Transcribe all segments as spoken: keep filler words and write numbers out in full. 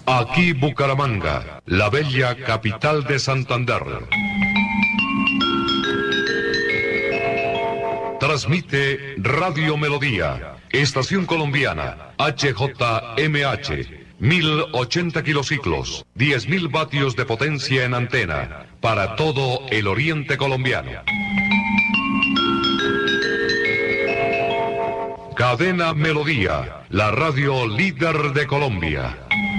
Aquí Bucaramanga, la bella capital de Santander. Transmite Radio Melodía, estación colombiana, H J M H, mil ochenta kilociclos, diez mil vatios de potencia en antena, para todo el oriente colombiano. Cadena Melodía, la radio líder de Colombia.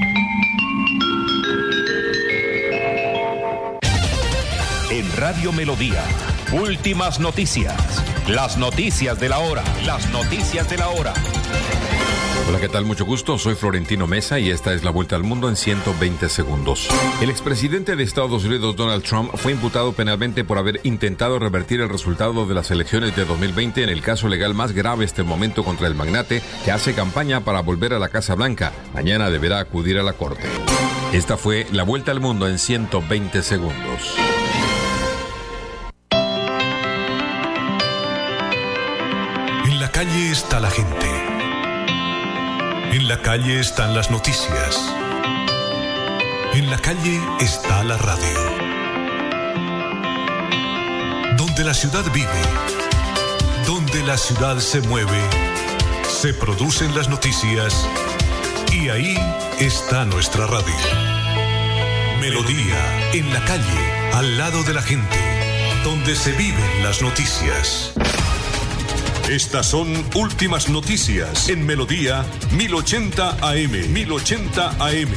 En Radio Melodía, últimas noticias. Las noticias de la hora. Las noticias de la hora. Hola, ¿qué tal? Mucho gusto. Soy Florentino Mesa y esta es la Vuelta al Mundo en ciento veinte segundos. El expresidente de Estados Unidos, Donald Trump, fue imputado penalmente por haber intentado revertir el resultado de las elecciones de dos mil veinte en el caso legal más grave hasta el momento contra el magnate que hace campaña para volver a la Casa Blanca. Mañana deberá acudir a la corte. Esta fue la Vuelta al Mundo en ciento veinte segundos. En la calle está la gente. En la calle están las noticias. En la calle está la radio. Donde la ciudad vive, donde la ciudad se mueve, se producen las noticias y ahí está nuestra radio. Melodía, en la calle, al lado de la gente, donde se viven las noticias. Estas son últimas noticias en Melodía mil ochenta A M. mil ochenta A M.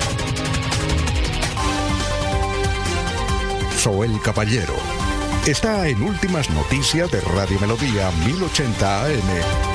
Soel Caballero está en Últimas Noticias de Radio Melodía mil ochenta A M.